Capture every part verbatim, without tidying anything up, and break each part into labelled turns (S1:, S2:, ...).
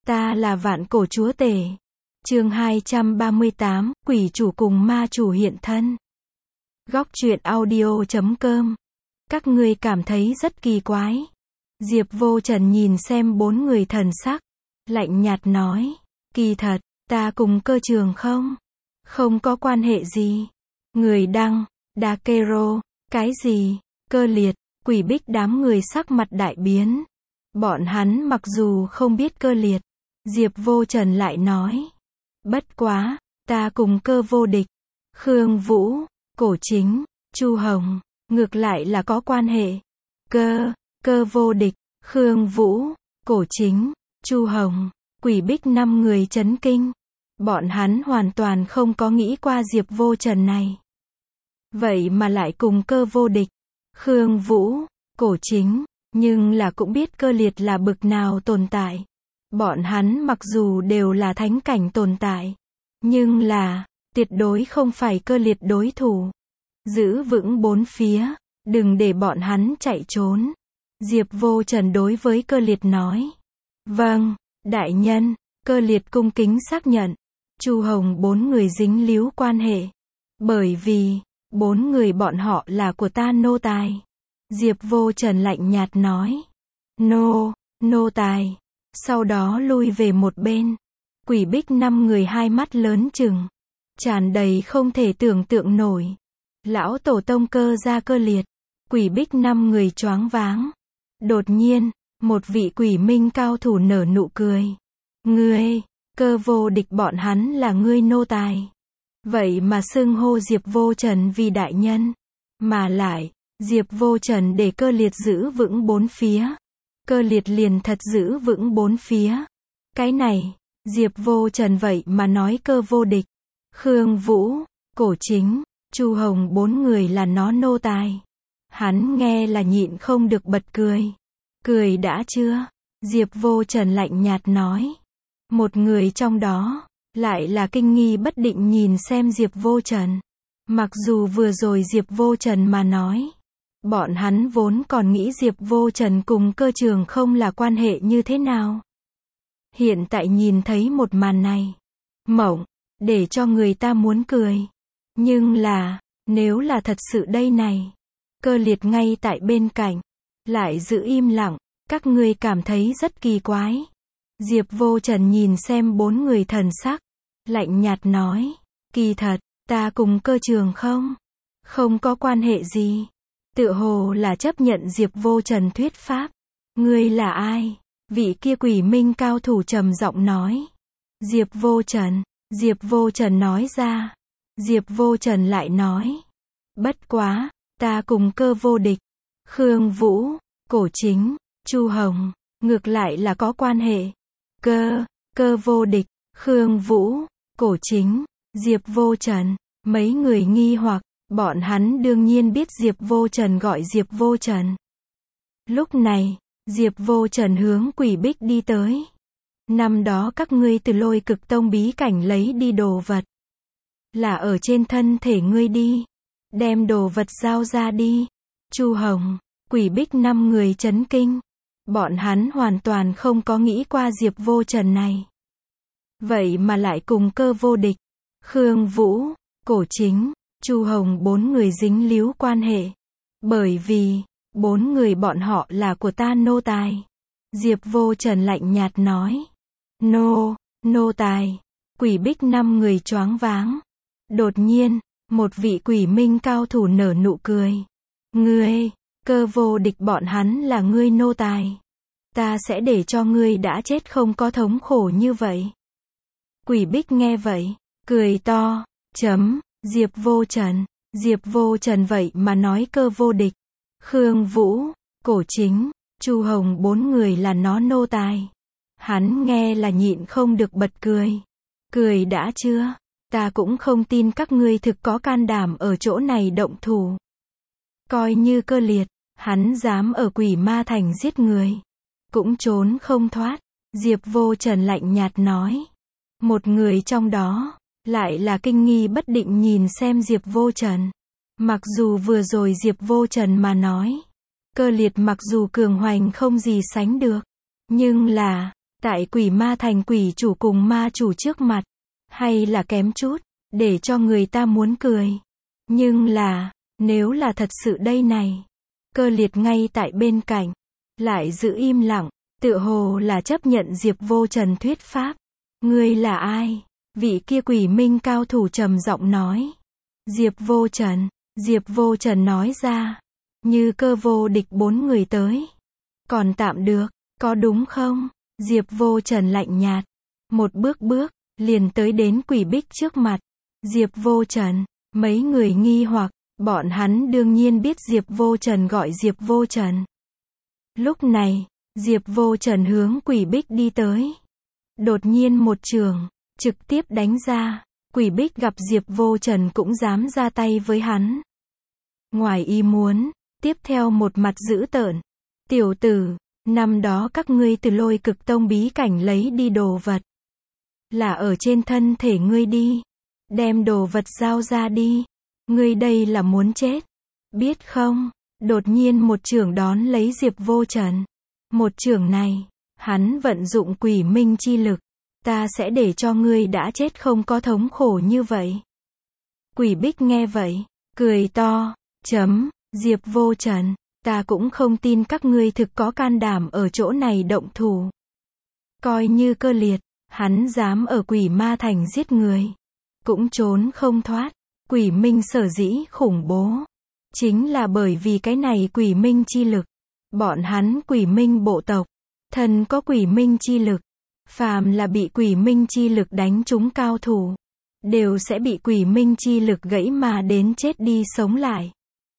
S1: Ta là vạn cổ chúa tể. Chương hai trăm ba mươi tám, quỷ chủ cùng ma chủ hiện thân. Góc truyện audio chấm com. Các ngươi cảm thấy rất kỳ quái. Diệp Vô Trần nhìn xem bốn người thần sắc, lạnh nhạt nói, kỳ thật, ta cùng cơ trường không, không có quan hệ gì. Người đăng, Dakero, cái gì, cơ liệt, quỷ bích đám người sắc mặt đại biến. Bọn hắn mặc dù không biết cơ liệt, Diệp Vô Trần lại nói, bất quá, ta cùng cơ vô địch, Khương Vũ, Cổ Chính, Chu Hồng, ngược lại là có quan hệ. Cơ, cơ vô địch, Khương Vũ, Cổ Chính, Chu Hồng, quỷ bích năm người chấn kinh. Bọn hắn hoàn toàn không có nghĩ qua Diệp Vô Trần này. Vậy mà lại cùng cơ vô địch, Khương Vũ, Cổ Chính, nhưng là cũng biết cơ liệt là bực nào tồn tại. Bọn hắn mặc dù đều là thánh cảnh tồn tại, nhưng là, tuyệt đối không phải cơ liệt đối thủ. Giữ vững bốn phía, đừng để bọn hắn chạy trốn. Diệp Vô Trần đối với cơ liệt nói. Vâng, đại nhân, cơ liệt cung kính xác nhận. Chu Hồng bốn người dính líu quan hệ. Bởi vì, bốn người bọn họ là của ta nô tài. Diệp Vô Trần lạnh nhạt nói. Nô, nô tài. Sau đó lui về một bên. Quỷ bích năm người hai mắt lớn chừng, tràn đầy không thể tưởng tượng nổi. Lão tổ tông cơ gia cơ liệt. Quỷ bích năm người choáng váng. Đột nhiên, một vị quỷ minh cao thủ nở nụ cười. Ngươi, cơ vô địch bọn hắn là ngươi nô tài. Vậy mà xưng hô Diệp Vô Trần vì đại nhân. Mà lại, Diệp Vô Trần để cơ liệt giữ vững bốn phía. Cơ liệt liền thật giữ vững bốn phía. Cái này, Diệp Vô Trần vậy mà nói cơ vô địch, Khương Vũ, Cổ Chính, Chu Hồng bốn người là nó nô tài. Hắn nghe là nhịn không được bật cười. Cười đã chưa? Diệp Vô Trần lạnh nhạt nói. Một người trong đó, lại là kinh nghi bất định nhìn xem Diệp Vô Trần. Mặc dù vừa rồi Diệp Vô Trần mà nói, bọn hắn vốn còn nghĩ Diệp Vô Trần cùng cơ trường không là quan hệ như thế nào. Hiện tại nhìn thấy một màn này, mộng, để cho người ta muốn cười. Nhưng là, nếu là thật sự đây này, cơ liệt ngay tại bên cạnh, lại giữ im lặng, các ngươi cảm thấy rất kỳ quái. Diệp Vô Trần nhìn xem bốn người thần sắc, lạnh nhạt nói, kỳ thật, ta cùng cơ trường không, không có quan hệ gì. Tựa hồ là chấp nhận Diệp Vô Trần thuyết pháp. Ngươi là ai? Vị kia quỷ minh cao thủ trầm giọng nói. Diệp Vô Trần. Diệp Vô Trần nói ra. Diệp Vô Trần lại nói. Bất quá, ta cùng cơ vô địch, Khương Vũ, Cổ Chính, Chu Hồng, ngược lại là có quan hệ. Cơ, cơ vô địch, Khương Vũ, Cổ Chính, Diệp Vô Trần, mấy người nghi hoặc. Bọn hắn đương nhiên biết Diệp Vô Trần gọi Diệp Vô Trần. Lúc này, Diệp Vô Trần hướng quỷ bích đi tới. Năm đó các ngươi từ Lôi Cực Tông bí cảnh lấy đi đồ vật. Là ở trên thân thể ngươi đi. Đem đồ vật giao ra đi. Chu Hồng, quỷ bích năm người chấn kinh. Bọn hắn hoàn toàn không có nghĩ qua Diệp Vô Trần này. Vậy mà lại cùng cơ vô địch, Khương Vũ, Cổ Chính, Chu Hồng bốn người dính líu quan hệ. Bởi vì, bốn người bọn họ là của ta nô tài. Diệp Vô Trần lạnh nhạt nói. Nô, nô tài. Quỷ bích năm người choáng váng. Đột nhiên, một vị quỷ minh cao thủ nở nụ cười. Ngươi, cơ vô địch bọn hắn là ngươi nô tài. Ta sẽ để cho ngươi đã chết không có thống khổ như vậy. Quỷ bích nghe vậy, cười to, chấm. Diệp Vô Trần, Diệp Vô Trần vậy mà nói cơ vô địch, Khương Vũ, Cổ Chính, Chu Hồng bốn người là nó nô tài. Hắn nghe là nhịn không được bật cười. Cười đã chưa? Ta cũng không tin các ngươi thực có can đảm ở chỗ này động thủ. Coi như cơ liệt, hắn dám ở Quỷ Ma Thành giết người, cũng trốn không thoát. Diệp Vô Trần lạnh nhạt nói. Một người trong đó, lại là kinh nghi bất định nhìn xem Diệp Vô Trần. Mặc dù vừa rồi Diệp Vô Trần mà nói, cơ liệt mặc dù cường hoành không gì sánh được, nhưng là, Tại quỷ ma thành quỷ chủ cùng ma chủ trước mặt, hay là kém chút, để cho người ta muốn cười. Nhưng là, nếu là thật sự đây này, Cơ Liệt ngay tại bên cạnh, lại giữ im lặng, tựa hồ là chấp nhận Diệp Vô Trần thuyết pháp. Ngươi là ai? Vị kia quỷ minh cao thủ trầm giọng nói. Diệp Vô Trần, Diệp Vô Trần nói ra. Như Cơ vô địch bốn người tới. Còn tạm được, có đúng không? Diệp Vô Trần lạnh nhạt. Một bước bước, liền tới đến quỷ bích trước mặt. Diệp Vô Trần, mấy người nghi hoặc, bọn hắn đương nhiên biết Diệp Vô Trần gọi Diệp Vô Trần. Lúc này, Diệp Vô Trần hướng quỷ bích đi tới. Đột nhiên một trường, trực tiếp đánh ra. Quỷ bích gặp Diệp Vô Trần cũng dám ra tay với hắn. Ngoài ý muốn, tiếp theo một mặt dữ tợn. Tiểu tử, năm đó các ngươi từ Lôi Cực Tông bí cảnh lấy đi đồ vật. Là ở trên thân thể ngươi đi. Đem đồ vật giao ra đi. Ngươi đây là muốn chết. Biết không? Đột nhiên một chưởng đón lấy Diệp Vô Trần. Một chưởng này, hắn vận dụng quỷ minh chi lực. Ta sẽ để cho ngươi đã chết không có thống khổ như vậy. Quỷ bích nghe vậy, cười to. Chấm, Diệp Vô Trần, ta cũng không tin các ngươi thực có can đảm ở chỗ này động thủ. Coi như Cơ Liệt, hắn dám ở quỷ ma thành giết người. Cũng trốn không thoát. Quỷ minh sở dĩ khủng bố. Chính là bởi vì cái này quỷ minh chi lực. Bọn hắn quỷ minh bộ tộc. Thần có quỷ minh chi lực. Phàm là bị quỷ minh chi lực đánh trúng cao thủ. Đều sẽ bị quỷ minh chi lực gãy mà đến chết đi sống lại.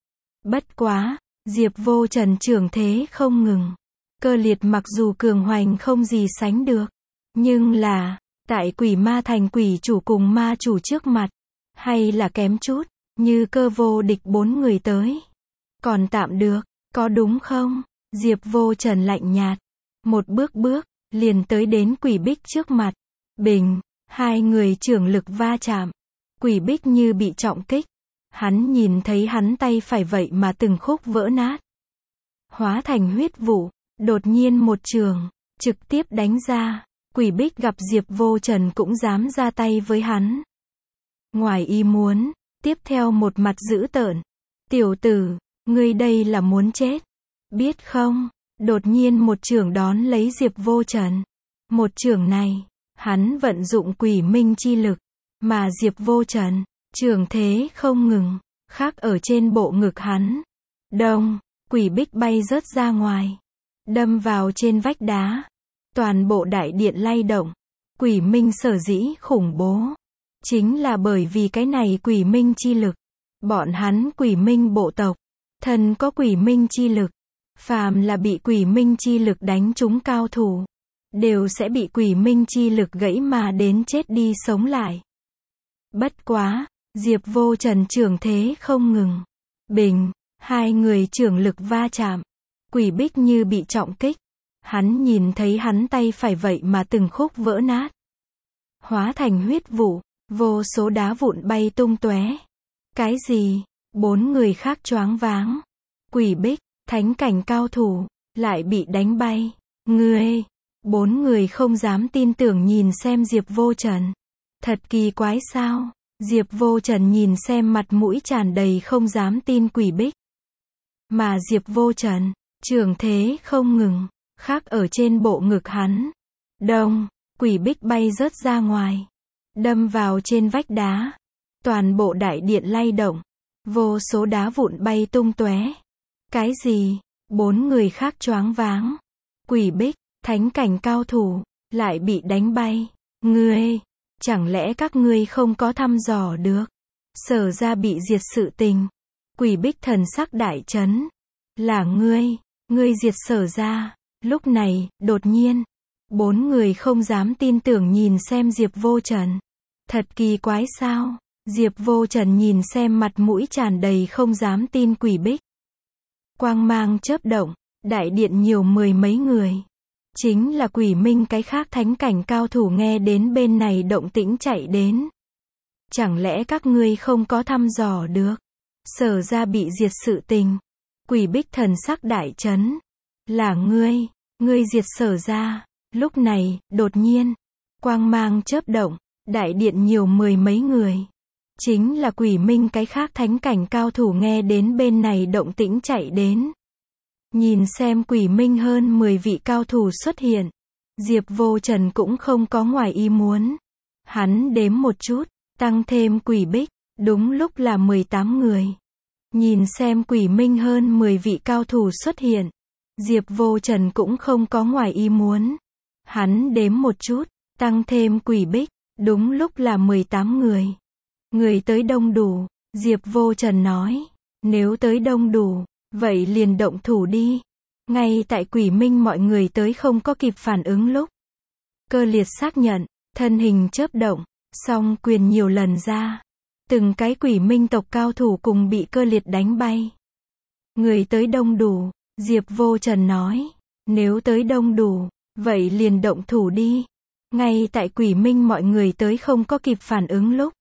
S1: Bất quá, Diệp Vô Trần trưởng thế không ngừng. Cơ Liệt mặc dù cường hoành không gì sánh được. Nhưng là, tại quỷ ma thành quỷ chủ cùng ma chủ trước mặt. Hay là kém chút, như Cơ vô địch bốn người tới. Còn tạm được, có đúng không? Diệp Vô Trần lạnh nhạt. Một bước bước, liền tới đến quỷ bích trước mặt. Bình, hai người trưởng lực va chạm. Quỷ bích như bị trọng kích. Hắn nhìn thấy hắn tay phải vậy mà từng khúc vỡ nát. Hóa thành huyết vụ, đột nhiên một trường, trực tiếp đánh ra. Quỷ bích gặp Diệp Vô Trần cũng dám ra tay với hắn. Ngoài ý muốn, tiếp theo một mặt dữ tợn. Tiểu tử, ngươi đây là muốn chết. Biết không? Đột nhiên một chưởng đón lấy Diệp Vô Trần. Một chưởng này, hắn vận dụng quỷ minh chi lực. Mà Diệp Vô Trần, chưởng thế không ngừng, khác ở trên bộ ngực hắn. Đông, quỷ bích bay rớt ra ngoài. Đâm vào trên vách đá. Toàn bộ đại điện lay động. Quỷ minh sở dĩ khủng bố. Chính là bởi vì cái này quỷ minh chi lực. Bọn hắn quỷ minh bộ tộc. Thần có quỷ minh chi lực. Phàm là bị quỷ minh chi lực đánh trúng cao thủ. Đều sẽ bị quỷ minh chi lực gãy mà đến chết đi sống lại. Bất quá, Diệp Vô Trần trưởng thế không ngừng. Bình, hai người trưởng lực va chạm. Quỷ bích như bị trọng kích. Hắn nhìn thấy hắn tay phải vậy mà từng khúc vỡ nát. Hóa thành huyết vụ. Vô số đá vụn bay tung tóe. Cái gì? Bốn người khác choáng váng. Quỷ bích, thánh cảnh cao thủ, lại bị đánh bay. Ngươi! Bốn người không dám tin tưởng nhìn xem Diệp Vô Trần. Thật kỳ quái sao? Diệp Vô Trần nhìn xem mặt mũi tràn đầy không dám tin quỷ bích. Mà Diệp Vô Trần, trưởng thế không ngừng, khác ở trên bộ ngực hắn. Đông, quỷ bích bay rớt ra ngoài. Đâm vào trên vách đá. Toàn bộ đại điện lay động. Vô số đá vụn bay tung tóe. Cái gì? Bốn người khác choáng váng. Quỷ bích, thánh cảnh cao thủ, lại bị đánh bay. Ngươi, chẳng lẽ các ngươi không có thăm dò được? Sở ra bị diệt sự tình. Quỷ bích thần sắc đại chấn. Là ngươi, ngươi diệt sở ra. Lúc này, đột nhiên, bốn người không dám tin tưởng nhìn xem Diệp Vô Trần. Thật kỳ quái sao? Diệp Vô Trần nhìn xem mặt mũi tràn đầy không dám tin quỷ bích. Quang mang chớp động, đại điện nhiều mười mấy người. Chính là quỷ minh cái khác thánh cảnh cao thủ nghe đến bên này động tĩnh chạy đến. Chẳng lẽ các ngươi không có thăm dò được? Sở ra bị diệt sự tình. Quỷ bích thần sắc đại chấn. Là ngươi, ngươi diệt sở ra. Lúc này, đột nhiên, quang mang chớp động, đại điện nhiều mười mấy người. Chính là Quỷ Minh cái khác thánh cảnh cao thủ nghe đến bên này động tĩnh chạy đến. Nhìn xem Quỷ Minh hơn mười vị cao thủ xuất hiện. Diệp Vô Trần cũng không có ngoài ý muốn. Hắn đếm một chút, tăng thêm Quỷ Bích, đúng lúc là mười tám người. Nhìn xem Quỷ Minh hơn mười vị cao thủ xuất hiện. Diệp Vô Trần cũng không có ngoài ý muốn. Hắn đếm một chút, tăng thêm Quỷ Bích, đúng lúc là mười tám người. Người tới đông đủ, Diệp Vô Trần nói. Nếu tới đông đủ, vậy liền động thủ đi. Ngay tại Quỷ Minh mọi người tới không có kịp phản ứng lúc. Cơ Liệt xác nhận, thân hình chớp động, song quyền nhiều lần ra. Từng cái Quỷ Minh tộc cao thủ cùng bị Cơ Liệt đánh bay. Người tới đông đủ, Diệp Vô Trần nói. Nếu tới đông đủ, vậy liền động thủ đi. Ngay tại Quỷ Minh mọi người tới không có kịp phản ứng lúc.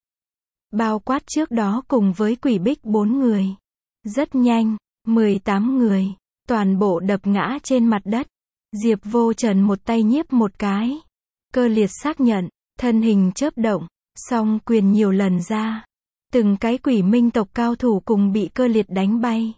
S1: Bao quát trước đó cùng với Quỷ Bích bốn người. Rất nhanh, mười tám người, toàn bộ đập ngã trên mặt đất. Diệp Vô Trần một tay nhiếp một cái. Cơ Liệt xác nhận, thân hình chớp động, song quyền nhiều lần ra. Từng cái Quỷ Minh tộc cao thủ cùng bị Cơ Liệt đánh bay.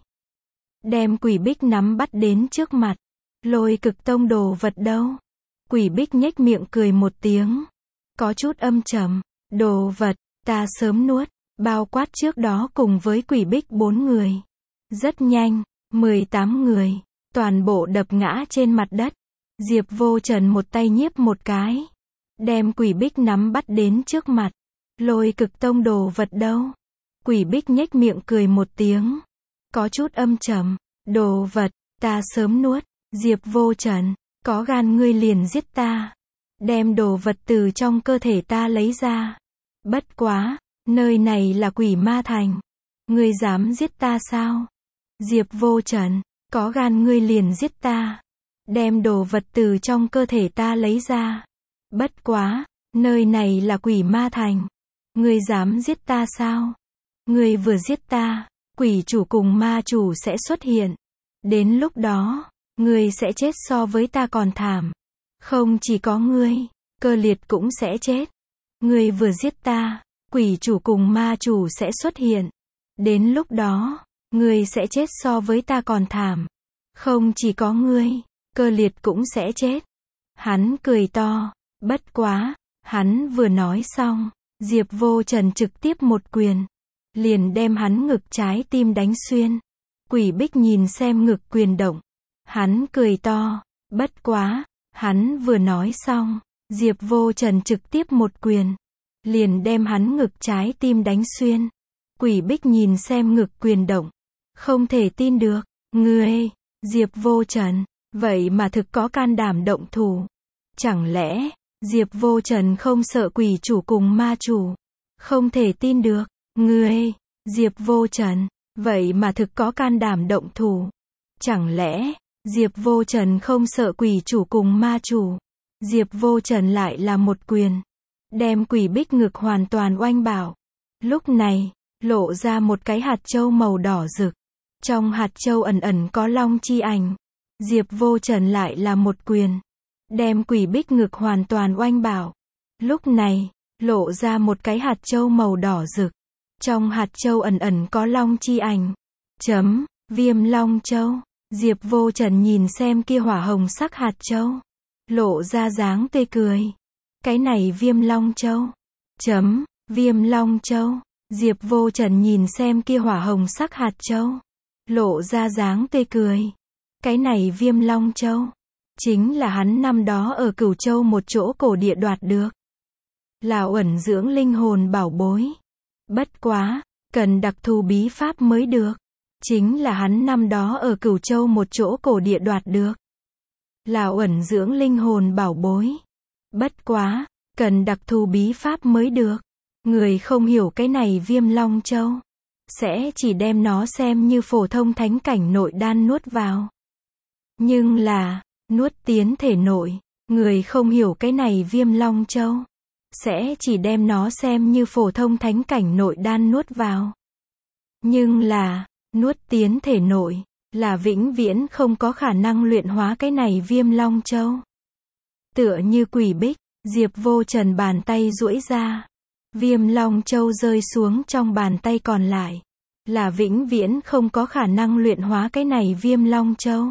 S1: Đem Quỷ Bích nắm bắt đến trước mặt. Lôi Cực Tông đồ vật đâu? Quỷ Bích nhếch miệng cười một tiếng. Có chút âm trầm. Đồ vật, ta sớm nuốt. Bao quát trước đó cùng với Quỷ Bích bốn người. Rất nhanh, mười tám người, toàn bộ đập ngã trên mặt đất. Diệp Vô Trần một tay nhiếp một cái. Đem Quỷ Bích nắm bắt đến trước mặt. Lôi Cực Tông đồ vật đâu? Quỷ Bích nhếch miệng cười một tiếng. Có chút âm trầm. Đồ vật, ta sớm nuốt. Diệp Vô Trần, có gan ngươi liền giết ta. Đem đồ vật từ trong cơ thể ta lấy ra. Bất quá, nơi này là Quỷ Ma Thành. Ngươi dám giết ta sao? Diệp Vô Trần, có gan ngươi liền giết ta. Đem đồ vật từ trong cơ thể ta lấy ra. Bất quá, nơi này là Quỷ Ma Thành. Ngươi dám giết ta sao? Ngươi vừa giết ta, quỷ chủ cùng ma chủ sẽ xuất hiện. Đến lúc đó, ngươi sẽ chết so với ta còn thảm. Không chỉ có ngươi, Cơ Liệt cũng sẽ chết. Ngươi vừa giết ta, quỷ chủ cùng ma chủ sẽ xuất hiện. Đến lúc đó, ngươi sẽ chết so với ta còn thảm. Không chỉ có ngươi, Cơ Liệt cũng sẽ chết. Hắn cười to. Bất quá, hắn vừa nói xong, Diệp Vô Trần trực tiếp một quyền. Liền đem hắn ngực trái tim đánh xuyên. Quỷ Bích nhìn xem ngực quyền động. Hắn cười to. Bất quá, hắn vừa nói xong, Diệp Vô Trần trực tiếp một quyền. Liền đem hắn ngực trái tim đánh xuyên. Quỷ Bích nhìn xem ngực quyền động. Không thể tin được. Ngươi, Diệp Vô Trần, vậy mà thực có can đảm động thủ. Chẳng lẽ, Diệp Vô Trần không sợ quỷ chủ cùng ma chủ? Không thể tin được. Ngươi, Diệp Vô Trần, vậy mà thực có can đảm động thủ. Chẳng lẽ, Diệp Vô Trần không sợ quỷ chủ cùng ma chủ? Diệp Vô Trần lại là một quyền. Đem Quỷ Bích ngực hoàn toàn oanh bảo. Lúc này, lộ ra một cái hạt châu màu đỏ rực. Trong hạt châu ẩn ẩn có long chi ảnh. Diệp Vô Trần lại là một quyền. Đem Quỷ Bích ngực hoàn toàn oanh bảo. Lúc này, lộ ra một cái hạt châu màu đỏ rực. Trong hạt châu ẩn ẩn có long chi ảnh. Chấm, Viêm Long Châu. Diệp Vô Trần nhìn xem kia hỏa hồng sắc hạt châu. Lộ ra dáng tươi cười. Cái này Viêm Long Châu. Chấm, Viêm Long Châu. Diệp Vô Trần nhìn xem kia hỏa hồng sắc hạt châu. Lộ ra dáng tươi cười. Cái này Viêm Long Châu. Chính là hắn năm đó ở Cửu Châu một chỗ cổ địa đoạt được. Là ẩn dưỡng linh hồn bảo bối. Bất quá, cần đặc thù bí pháp mới được. Chính là hắn năm đó ở Cửu Châu một chỗ cổ địa đoạt được. Là ẩn dưỡng linh hồn bảo bối. Bất quá, cần đặc thù bí pháp mới được. Người không hiểu cái này Viêm Long Châu, sẽ chỉ đem nó xem như phổ thông thánh cảnh nội đan nuốt vào. Nhưng là, nuốt tiến thể nội, người không hiểu cái này Viêm Long Châu, sẽ chỉ đem nó xem như phổ thông thánh cảnh nội đan nuốt vào. Nhưng là, nuốt tiến thể nội, là vĩnh viễn không có khả năng luyện hóa cái này Viêm Long Châu. Tựa như quỷ bích, Diệp Vô Trần bàn tay duỗi ra. Viêm Long Châu rơi xuống trong bàn tay còn lại. Là vĩnh viễn không có khả năng luyện hóa cái này Viêm Long Châu.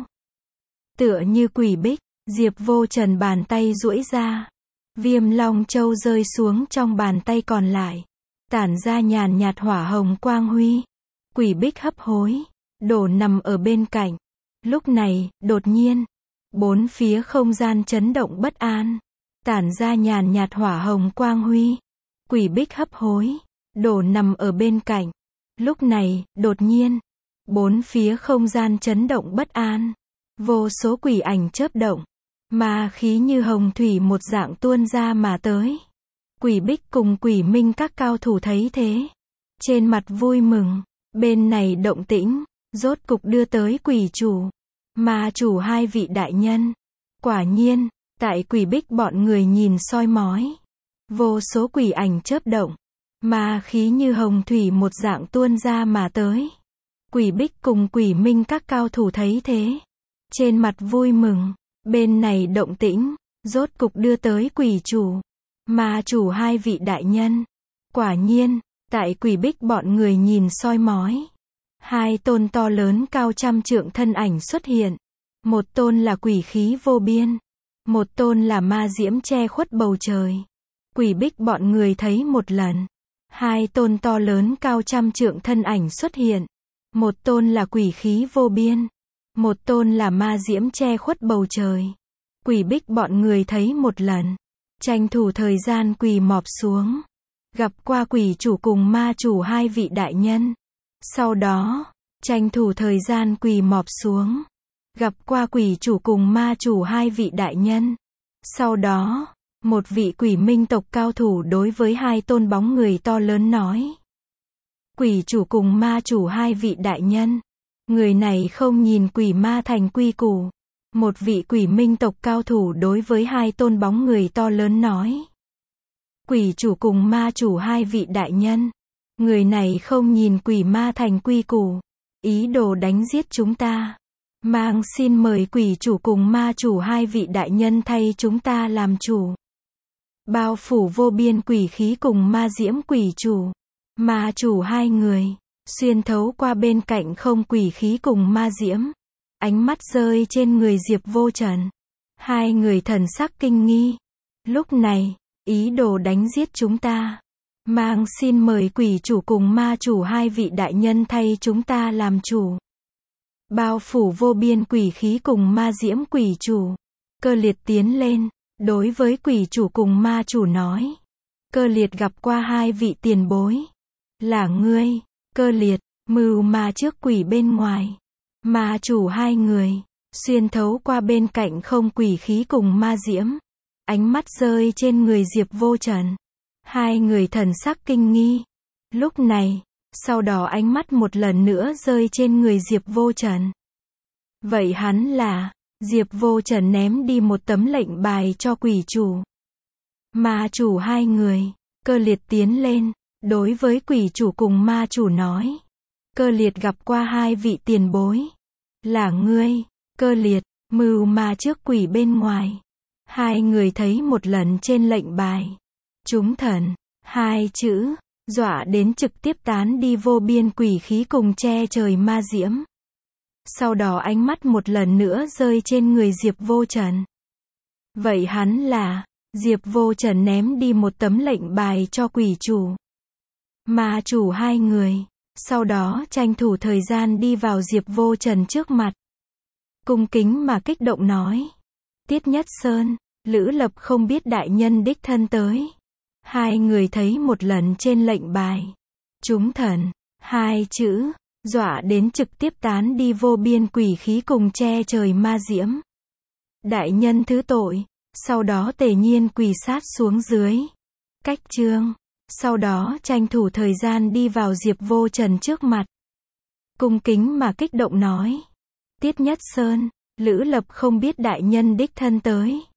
S1: Tựa như quỷ bích, Diệp Vô Trần bàn tay duỗi ra. Viêm Long Châu rơi xuống trong bàn tay còn lại. Tản ra nhàn nhạt hỏa hồng quang huy. Quỷ bích hấp hối. Đổ nằm ở bên cạnh. Lúc này, đột nhiên. Bốn phía không gian chấn động bất an. Tản ra nhàn nhạt hỏa hồng quang huy. Quỷ bích hấp hối. Đổ nằm ở bên cạnh. Lúc này, đột nhiên. Bốn phía không gian chấn động bất an. Vô số quỷ ảnh chớp động. Ma khí như hồng thủy một dạng tuôn ra mà tới. Quỷ bích cùng quỷ minh các cao thủ thấy thế. Trên mặt vui mừng. Bên này động tĩnh. Rốt cục đưa tới quỷ chủ. Ma chủ hai vị đại nhân. Quả nhiên, tại quỷ bích bọn người nhìn soi mói. Vô số quỷ ảnh chớp động. Ma khí như hồng thủy một dạng tuôn ra mà tới. Quỷ bích cùng quỷ minh các cao thủ thấy thế. Trên mặt vui mừng. Bên này động tĩnh. Rốt cục đưa tới quỷ chủ. Ma chủ hai vị đại nhân. Quả nhiên, tại quỷ bích bọn người nhìn soi mói. Hai tôn to lớn cao trăm trượng thân ảnh xuất hiện. Một tôn là quỷ khí vô biên. Một tôn là ma diễm che khuất bầu trời. Quỷ bích bọn người thấy một lần. Hai tôn to lớn cao trăm trượng thân ảnh xuất hiện. Một tôn là quỷ khí vô biên. Một tôn là ma diễm che khuất bầu trời. Quỷ bích bọn người thấy một lần. Tranh thủ thời gian quỳ mọp xuống. Gặp qua quỷ chủ cùng ma chủ hai vị đại nhân. Sau đó, tranh thủ thời gian quỳ mọp xuống. Gặp qua quỷ chủ cùng ma chủ hai vị đại nhân. Sau đó, một vị quỷ minh tộc cao thủ đối với hai tôn bóng người to lớn nói. Quỷ chủ cùng ma chủ hai vị đại nhân. Người này không nhìn quỷ ma thành quy củ. Một vị quỷ minh tộc cao thủ đối với hai tôn bóng người to lớn nói. Quỷ chủ cùng ma chủ hai vị đại nhân. Người này không nhìn quỷ ma thành quy củ. Ý đồ đánh giết chúng ta. Mang xin mời quỷ chủ cùng ma chủ hai vị đại nhân thay chúng ta làm chủ. Bao phủ vô biên quỷ khí cùng ma diễm quỷ chủ. Ma chủ hai người. Xuyên thấu qua bên cạnh không quỷ khí cùng ma diễm. Ánh mắt rơi trên người Diệp Vô Trần. Hai người thần sắc kinh nghi. Lúc này, ý đồ đánh giết chúng ta. Mang xin mời quỷ chủ cùng ma chủ hai vị đại nhân thay chúng ta làm chủ. Bao phủ vô biên quỷ khí cùng ma diễm quỷ chủ. Cơ liệt tiến lên, đối với quỷ chủ cùng ma chủ nói. Cơ liệt gặp qua hai vị tiền bối. Là ngươi, cơ liệt, mưu ma trước quỷ bên ngoài. Ma chủ hai người, xuyên thấu qua bên cạnh không quỷ khí cùng ma diễm. Ánh mắt rơi trên người Diệp Vô Trần. Hai người thần sắc kinh nghi. Lúc này, sau đó ánh mắt một lần nữa rơi trên người Diệp Vô Trần. Vậy hắn là, Diệp Vô Trần ném đi một tấm lệnh bài cho quỷ chủ. Ma chủ hai người, cơ liệt tiến lên, đối với quỷ chủ cùng ma chủ nói. Cơ liệt gặp qua hai vị tiền bối. Là ngươi, cơ liệt, mưu ma trước quỷ bên ngoài. Hai người thấy một lần trên lệnh bài. Chúng thần, hai chữ, dọa đến trực tiếp tán đi vô biên quỷ khí cùng che trời ma diễm. Sau đó ánh mắt một lần nữa rơi trên người Diệp Vô Trần. Vậy hắn là, Diệp Vô Trần ném đi một tấm lệnh bài cho quỷ chủ. Ma chủ hai người, sau đó tranh thủ thời gian đi vào Diệp Vô Trần trước mặt. Cung kính mà kích động nói. Tiết Nhất Sơn, Lữ Lập không biết đại nhân đích thân tới. Hai người thấy một lần trên lệnh bài. Chúng thần, hai chữ, dọa đến trực tiếp tán đi vô biên quỷ khí cùng che trời ma diễm. Đại nhân thứ tội, sau đó tề nhiên quỳ sát xuống dưới. Cách chương, sau đó tranh thủ thời gian đi vào Diệp Vô Trần trước mặt. Cung kính mà kích động nói. Tiết Nhất Sơn, Lữ Lập không biết đại nhân đích thân tới.